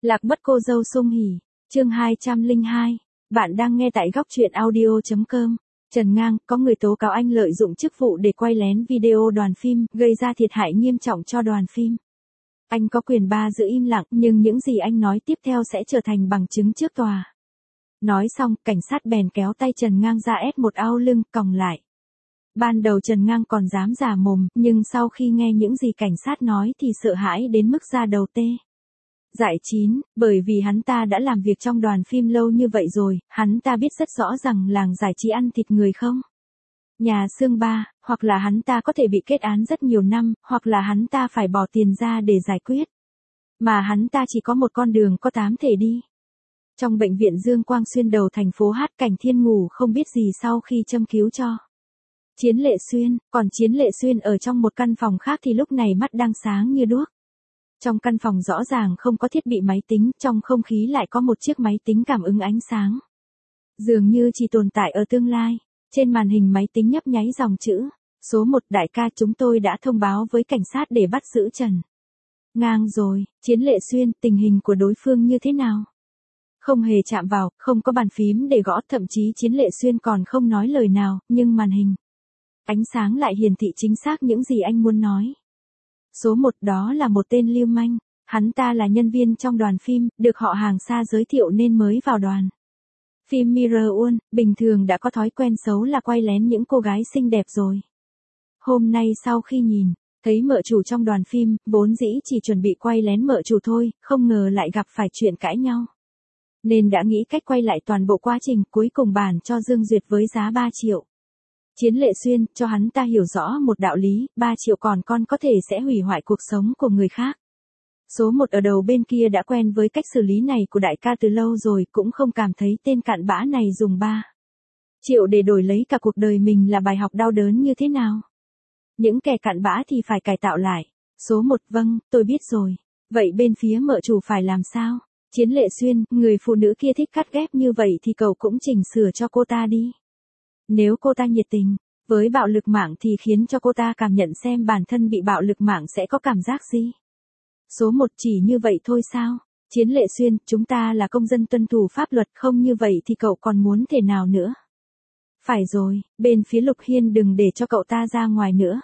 Lạc mất cô dâu Sung Hỉ, chương 202. Bạn đang nghe tại góc truyện audio.com. Trần Ngang, có người tố cáo anh lợi dụng chức vụ để quay lén video đoàn phim, gây ra thiệt hại nghiêm trọng cho đoàn phim. Anh có quyền giữ im lặng, nhưng những gì anh nói tiếp theo sẽ trở thành bằng chứng trước tòa. Nói xong, cảnh sát bèn kéo tay Trần Ngang ra ép một ao lưng, còng lại. Ban đầu Trần Ngang còn dám giả mồm, nhưng sau khi nghe những gì cảnh sát nói thì sợ hãi đến mức da đầu tê. Dại chín, bởi vì hắn ta đã làm việc trong đoàn phim lâu như vậy rồi, hắn ta biết rất rõ rằng làng giải trí ăn thịt người không. Nhà xương ba, hoặc là hắn ta có thể bị kết án rất nhiều năm, hoặc là hắn ta phải bỏ tiền ra để giải quyết. Mà hắn ta chỉ có một con đường có 8 thể đi. Trong bệnh viện Dương Quang Xuyên đầu thành phố Hát, Cảnh Thiên ngủ không biết gì sau khi châm cứu cho Chiến Lệ Xuyên, còn Chiến Lệ Xuyên ở trong một căn phòng khác thì lúc này mắt đang sáng như đuốc. Trong căn phòng rõ ràng không có thiết bị máy tính, trong không khí lại có một chiếc máy tính cảm ứng ánh sáng. Dường như chỉ tồn tại ở tương lai. Trên màn hình máy tính nhấp nháy dòng chữ: Số 1 đại ca, chúng tôi đã thông báo với cảnh sát để bắt giữ Trần Ngang rồi. Chiến Lệ Xuyên, tình hình của đối phương như thế nào? Không hề chạm vào, không có bàn phím để gõ, thậm chí Chiến Lệ Xuyên còn không nói lời nào, nhưng màn hình ánh sáng lại hiển thị chính xác những gì anh muốn nói. Số 1 đó là một tên lưu manh, hắn ta là nhân viên trong đoàn phim, được họ hàng xa giới thiệu nên mới vào đoàn phim Mirror One, bình thường đã có thói quen xấu là quay lén những cô gái xinh đẹp rồi. Hôm nay sau khi nhìn thấy mợ chủ trong đoàn phim, vốn dĩ chỉ chuẩn bị quay lén mợ chủ thôi, không ngờ lại gặp phải chuyện cãi nhau. Nên đã nghĩ cách quay lại toàn bộ quá trình, cuối cùng bàn cho Dương Duyệt với giá 3 triệu. Chiến Lệ Xuyên, cho hắn ta hiểu rõ một đạo lý, 3 triệu còn con có thể sẽ hủy hoại cuộc sống của người khác. Số 1 ở đầu bên kia đã quen với cách xử lý này của đại ca từ lâu rồi, cũng không cảm thấy tên cặn bã này dùng 3 triệu để đổi lấy cả cuộc đời mình là bài học đau đớn như thế nào. Những kẻ cặn bã thì phải cải tạo lại. Số 1, vâng, tôi biết rồi. Vậy bên phía mợ chủ phải làm sao? Chiến Lệ Xuyên, người phụ nữ kia thích cắt ghép như vậy thì cậu cũng chỉnh sửa cho cô ta đi. Nếu cô ta nhiệt tình với bạo lực mạng thì khiến cho cô ta cảm nhận xem bản thân bị bạo lực mạng sẽ có cảm giác gì. Số 1, chỉ như vậy thôi sao? Chiến Lệ Xuyên, chúng ta là công dân tuân thủ pháp luật, không như vậy thì cậu còn muốn thế nào nữa? Phải rồi, bên phía Lục Hiên đừng để cho cậu ta ra ngoài nữa.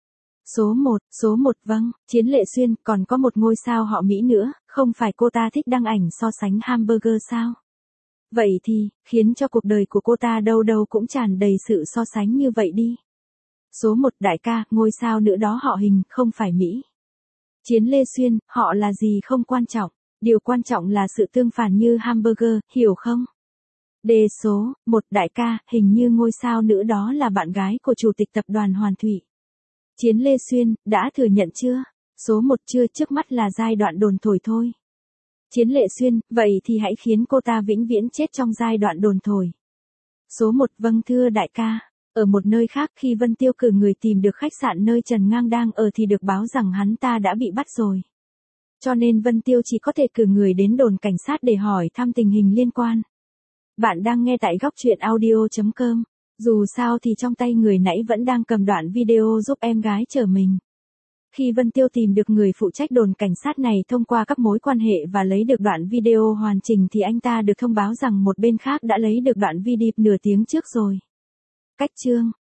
Số 1, vâng. Chiến Lệ Xuyên, còn có một ngôi sao họ Mỹ nữa, không phải cô ta thích đăng ảnh so sánh hamburger sao? Vậy thì, khiến cho cuộc đời của cô ta đâu đâu cũng tràn đầy sự so sánh như vậy đi. Số 1 đại ca, ngôi sao nữ đó họ Hình, không phải Mỹ. Chiến Lê Xuyên, họ là gì không quan trọng. Điều quan trọng là sự tương phản như hamburger, hiểu không? Đề số 1 đại ca, hình như ngôi sao nữ đó là bạn gái của chủ tịch tập đoàn Hoàn Thủy. Chiến Lê Xuyên, đã thừa nhận chưa? Số 1 chưa, trước mắt là giai đoạn đồn thổi thôi. Chiến Lệ Xuyên, vậy thì hãy khiến cô ta vĩnh viễn chết trong giai đoạn đồn thổi. Số 1, vâng thưa đại ca. Ở một nơi khác, khi Vân Tiêu cử người tìm được khách sạn nơi Trần Ngang đang ở thì được báo rằng hắn ta đã bị bắt rồi. Cho nên Vân Tiêu chỉ có thể cử người đến đồn cảnh sát để hỏi thăm tình hình liên quan. Bạn đang nghe tại góc truyện audio.com. Dù sao thì trong tay người nãy vẫn đang cầm đoạn video giúp em gái chở mình. Khi Vân Tiêu tìm được người phụ trách đồn cảnh sát này thông qua các mối quan hệ và lấy được đoạn video hoàn chỉnh thì anh ta được thông báo rằng một bên khác đã lấy được đoạn video nửa tiếng trước rồi. Cách chương